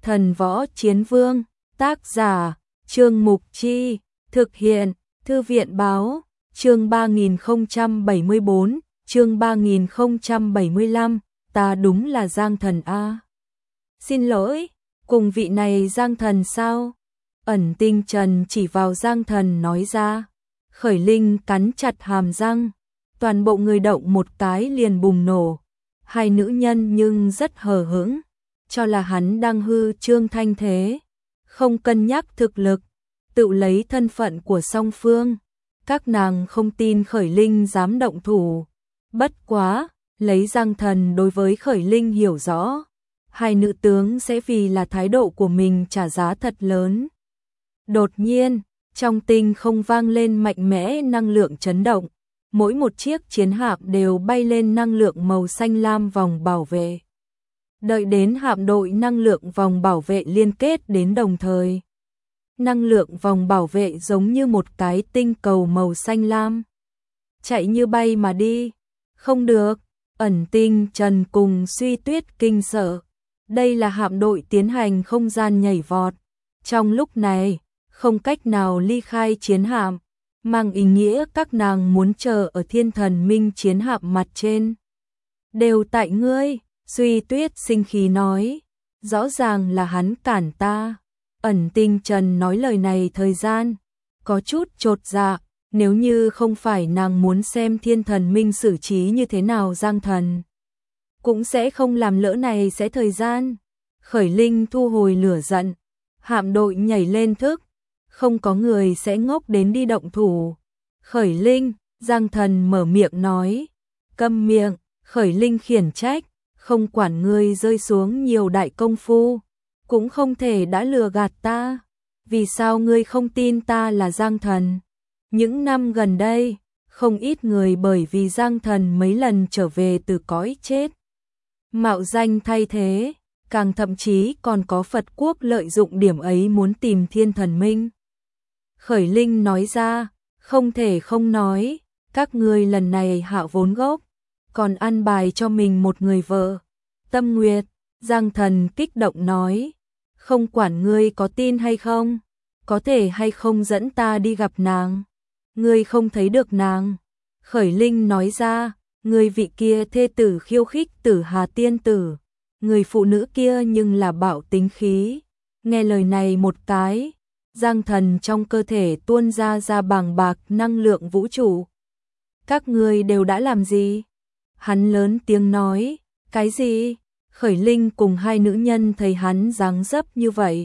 Thần Võ Chiến Vương, tác giả, Trương Mục Chi, thực hiện, Thư viện Báo, chương 3074, chương 3075, ta đúng là Giang Thần A. Xin lỗi, cùng vị này Giang Thần sao? Ẩn Tinh Trần chỉ vào Giang Thần nói ra. Khởi Linh cắn chặt hàm răng, toàn bộ người động một cái liền bùng nổ. Hai nữ nhân nhưng rất hờ hững, cho là hắn đang hư trương thanh thế, không cân nhắc thực lực, tự lấy thân phận của song phương. Các nàng không tin Khởi Linh dám động thủ. Bất quá, lấy Giang Thần đối với Khởi Linh hiểu rõ, hai nữ tướng sẽ vì là thái độ của mình trả giá thật lớn. Đột nhiên, trong tinh không vang lên mạnh mẽ năng lượng chấn động, mỗi một chiếc chiến hạm đều bay lên năng lượng màu xanh lam vòng bảo vệ. Đợi đến hạm đội năng lượng vòng bảo vệ liên kết đến đồng thời. Năng lượng vòng bảo vệ giống như một cái tinh cầu màu xanh lam. Chạy như bay mà đi. Không được, Ẩn Tinh Trần cùng Suy Tuyết kinh sợ. Đây là hạm đội tiến hành không gian nhảy vọt. Trong lúc này, không cách nào ly khai chiến hạm, mang ý nghĩa các nàng muốn chờ ở Thiên Thần Minh chiến hạm mặt trên. Đều tại ngươi, Suy Tuyết sinh khí nói. Rõ ràng là hắn cản ta. Ẩn Tinh Trần nói lời này thời gian có chút chột dạ, nếu như không phải nàng muốn xem Thiên Thần Minh xử trí như thế nào Giang Thần, cũng sẽ không làm lỡ này sẽ thời gian. Khởi Linh thu hồi lửa giận, hạm đội nhảy lên thức, không có người sẽ ngốc đến đi động thủ. Khởi Linh, Giang Thần mở miệng nói. Câm miệng, Khởi Linh khiển trách, không quản ngươi rơi xuống nhiều đại công phu, cũng không thể đã lừa gạt ta. Vì sao ngươi không tin ta là Giang Thần? Những năm gần đây, không ít người bởi vì Giang Thần mấy lần trở về từ cõi chết, mạo danh thay thế, càng thậm chí còn có Phật quốc lợi dụng điểm ấy muốn tìm Thiên Thần Minh. Khởi Linh nói ra, không thể không nói, các ngươi lần này hạ vốn gốc, còn ăn bài cho mình một người vợ. Tâm Nguyệt, Giang Thần kích động nói, không quản ngươi có tin hay không, có thể hay không dẫn ta đi gặp nàng. Ngươi không thấy được nàng. Khởi Linh nói ra, người vị kia thê tử khiêu khích Tử Hà tiên tử, người phụ nữ kia nhưng là bạo tính khí. Nghe lời này một cái, Giang Thần trong cơ thể tuôn ra bàng bạc năng lượng vũ trụ. Các ngươi đều đã làm gì? Hắn lớn tiếng nói, cái gì? Khởi Linh cùng hai nữ nhân thấy hắn dáng dấp như vậy,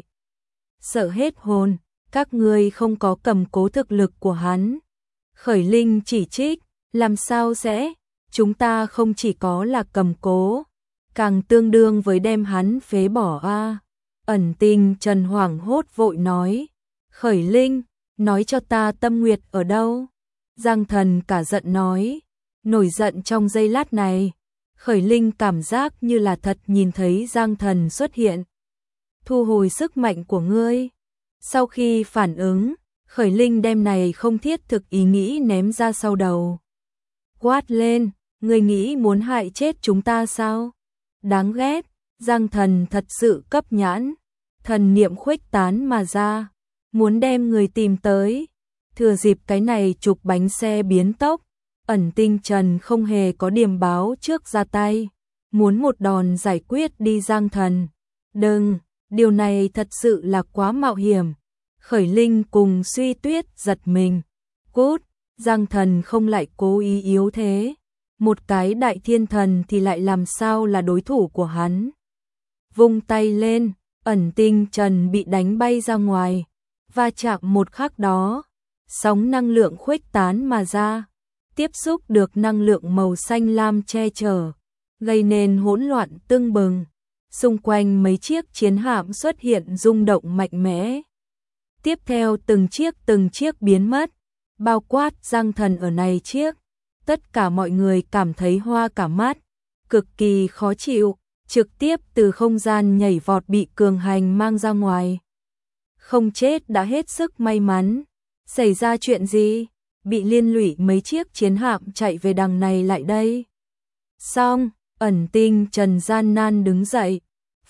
sợ hết hồn. Các ngươi không có cầm cố thực lực của hắn. Khởi Linh chỉ trích, làm sao sẽ? Chúng ta không chỉ có là cầm cố, càng tương đương với đem hắn phế bỏ a. Ẩn Tinh Trần hoảng hốt vội nói, Khởi Linh, nói cho ta Tâm Nguyệt ở đâu? Giang Thần cả giận nói, nổi giận trong giây lát này, Khởi Linh cảm giác như là thật nhìn thấy Giang Thần xuất hiện. Thu hồi sức mạnh của ngươi. Sau khi phản ứng, Khởi Linh đem này không thiết thực ý nghĩ ném ra sau đầu. Quát lên, ngươi nghĩ muốn hại chết chúng ta sao? Đáng ghét, Giang Thần thật sự cấp nhãn, thần niệm khuếch tán mà ra, muốn đem người tìm tới. Thừa dịp cái này chụp bánh xe biến tốc, Ẩn Tinh Trần không hề có điềm báo trước ra tay, muốn một đòn giải quyết đi Giang Thần. Đừng, điều này thật sự là quá mạo hiểm. Khởi Linh cùng Suy Tuyết giật mình. Cút, Giang Thần không lại cố ý yếu thế. Một cái đại thiên thần thì lại làm sao là đối thủ của hắn. Vung tay lên, Ẩn Tinh Trần bị đánh bay ra ngoài. Va chạm một khắc đó, sóng năng lượng khuếch tán mà ra, tiếp xúc được năng lượng màu xanh lam che chở, gây nên hỗn loạn tưng bừng. Xung quanh mấy chiếc chiến hạm xuất hiện rung động mạnh mẽ. Tiếp theo từng chiếc biến mất, bao quát Giang Thần ở này chiếc. Tất cả mọi người cảm thấy hoa cả mắt, cực kỳ khó chịu, trực tiếp từ không gian nhảy vọt bị cường hành mang ra ngoài. Không chết đã hết sức may mắn. Xảy ra chuyện gì? Bị liên lụy mấy chiếc chiến hạm chạy về đằng này lại đây. Xong, Ẩn Tinh Trần gian nan đứng dậy,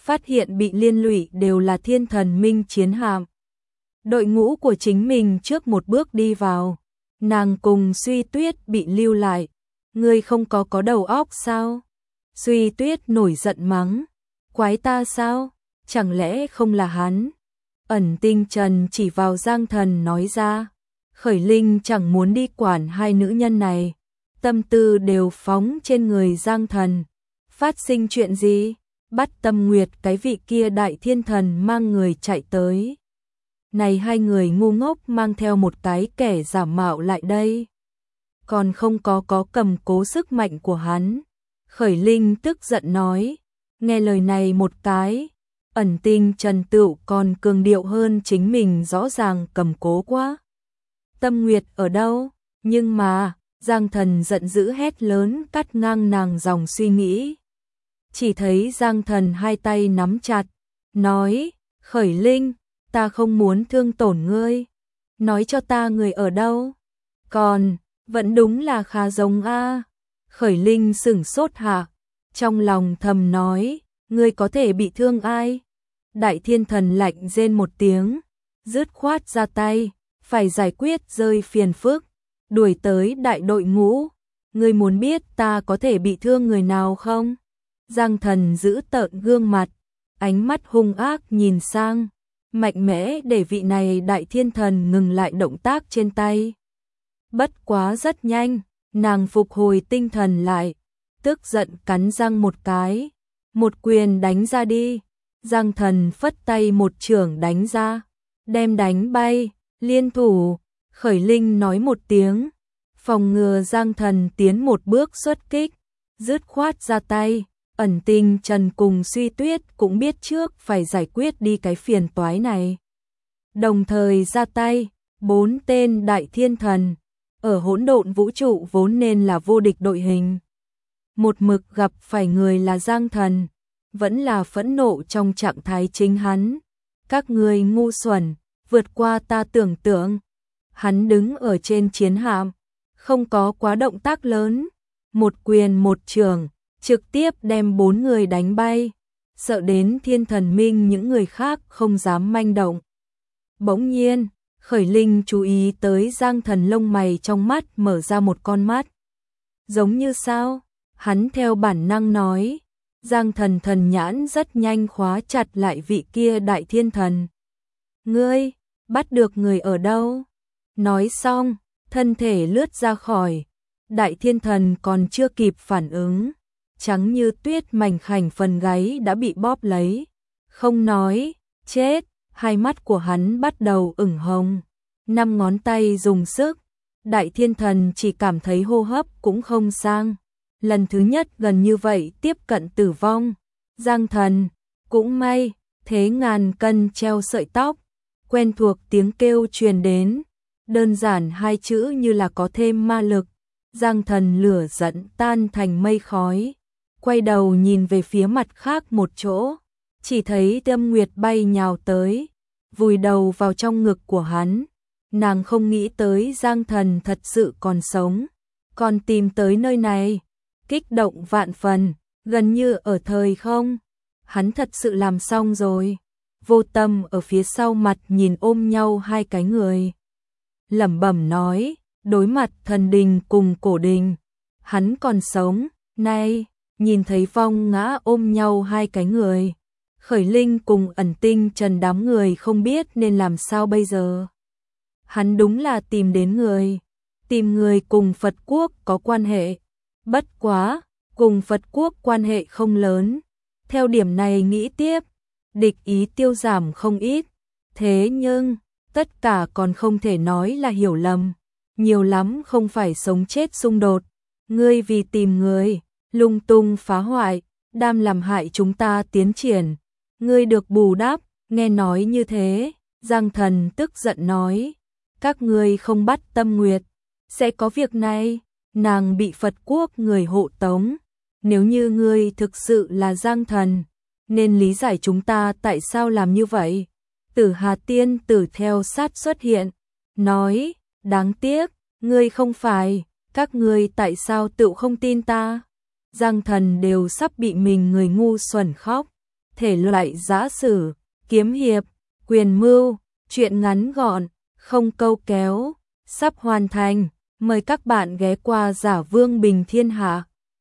phát hiện bị liên lụy đều là thiên thần minh chiến hạm. Đội ngũ của chính mình trước một bước đi vào, nàng cùng Suy Tuyết bị lưu lại. Ngươi không có đầu óc sao? Suy Tuyết nổi giận mắng, quái ta sao? Chẳng lẽ không là hắn? Ẩn Tinh Trần chỉ vào Giang Thần nói ra, Khởi Linh chẳng muốn đi quản hai nữ nhân này, tâm tư đều phóng trên người Giang Thần. Phát sinh chuyện gì? Bắt Tâm Nguyệt cái vị kia đại thiên thần mang người chạy tới. Này hai người ngu ngốc mang theo một cái kẻ giả mạo lại đây. Còn không có cầm cố sức mạnh của hắn. Khởi Linh tức giận nói, nghe lời này một cái, Ẩn Tinh Trần Tựu còn cường điệu hơn chính mình rõ ràng cầm cố quá. Tâm Nguyệt ở đâu? Nhưng mà, Giang Thần giận dữ hét lớn cắt ngang nàng dòng suy nghĩ. Chỉ thấy Giang Thần hai tay nắm chặt, nói, Khởi Linh, ta không muốn thương tổn ngươi. Nói cho ta người ở đâu? Còn, vẫn đúng là khá giống a. Khởi Linh sửng sốt hạ, trong lòng thầm nói, ngươi có thể bị thương ai? Đại thiên thần lạnh rên một tiếng, dứt khoát ra tay, phải giải quyết rơi phiền phức, đuổi tới đại đội ngũ. Ngươi muốn biết ta có thể bị thương người nào không? Giang Thần giữ tợn gương mặt, ánh mắt hung ác nhìn sang, mạnh mẽ để vị này đại thiên thần ngừng lại động tác trên tay. Bất quá rất nhanh, nàng phục hồi tinh thần lại, tức giận cắn răng một cái, một quyền đánh ra đi. Giang Thần phất tay một chưởng đánh ra, đem đánh bay, liên thủ. Khởi Linh nói một tiếng, phòng ngừa Giang Thần tiến một bước xuất kích, dứt khoát ra tay. Ẩn Tinh Trần cùng Suy Tuyết cũng biết trước phải giải quyết đi cái phiền toái này. Đồng thời ra tay, 4 tên đại thiên thần, ở hỗn độn vũ trụ vốn nên là vô địch đội hình. Một mực gặp phải người là Giang Thần, vẫn là phẫn nộ trong trạng thái chính hắn. Các ngươi ngu xuẩn, vượt qua ta tưởng tượng. Hắn đứng ở trên chiến hạm, không có quá động tác lớn, một quyền một chưởng, trực tiếp đem 4 người đánh bay, sợ đến thiên thần minh những người khác không dám manh động. Bỗng nhiên, Khởi Linh chú ý tới Giang Thần lông mày trong mắt mở ra một con mắt. Giống như sao? Hắn theo bản năng nói. Giang Thần thần nhãn rất nhanh khóa chặt lại vị kia đại thiên thần. Ngươi, bắt được người ở đâu? Nói xong, thân thể lướt ra khỏi. Đại thiên thần còn chưa kịp phản ứng, trắng như tuyết mảnh khảnh phần gáy đã bị bóp lấy. Không nói, chết, hai mắt của hắn bắt đầu ửng hồng. 5 ngón tay dùng sức, đại thiên thần chỉ cảm thấy hô hấp cũng không sang. Lần thứ nhất gần như vậy tiếp cận tử vong. Giang Thần, cũng may, thế ngàn cân treo sợi tóc. Quen thuộc tiếng kêu truyền đến, đơn giản 2 chữ như là có thêm ma lực. Giang Thần lửa giận tan thành mây khói, quay đầu nhìn về phía mặt khác một chỗ, chỉ thấy Tâm Nguyệt bay nhào tới, vùi đầu vào trong ngực của hắn. Nàng không nghĩ tới Giang Thần thật sự còn sống, còn tìm tới nơi này, kích động vạn phần, gần như ở thời không. Hắn thật sự làm xong rồi. Vô Tâm ở phía sau mặt nhìn ôm nhau hai cái người, lẩm bẩm nói, đối mặt thần đình cùng cổ đình, hắn còn sống. Nay, nhìn thấy Phong Ngã ôm nhau hai cái người, Khởi Linh cùng Ẩn Tinh Trần đám người không biết nên làm sao bây giờ. Hắn đúng là tìm đến người, tìm người cùng Phật quốc có quan hệ. Bất quá, cùng Phật quốc quan hệ không lớn. Theo điểm này nghĩ tiếp, địch ý tiêu giảm không ít. Thế nhưng, tất cả còn không thể nói là hiểu lầm. Nhiều lắm không phải sống chết xung đột. Ngươi vì tìm người, lung tung phá hoại, đam làm hại chúng ta tiến triển. Ngươi được bù đắp, nghe nói như thế, Giang Thần tức giận nói. Các ngươi không bắt Tâm Nguyệt, sẽ có việc này. Nàng bị Phật quốc người hộ tống. Nếu như ngươi thực sự là Giang Thần, nên lý giải chúng ta tại sao làm như vậy. Tử Hà Tiên Tử theo sát xuất hiện, nói, đáng tiếc, ngươi không phải, các ngươi tại sao tự không tin ta. Giang Thần đều sắp bị mình người ngu xuẩn khóc. thể loại giã sử, kiếm hiệp, quyền mưu, truyện ngắn gọn, không câu kéo, sắp hoàn thành. Mời các bạn ghé qua Giả Vương Bình Thiên Hạ.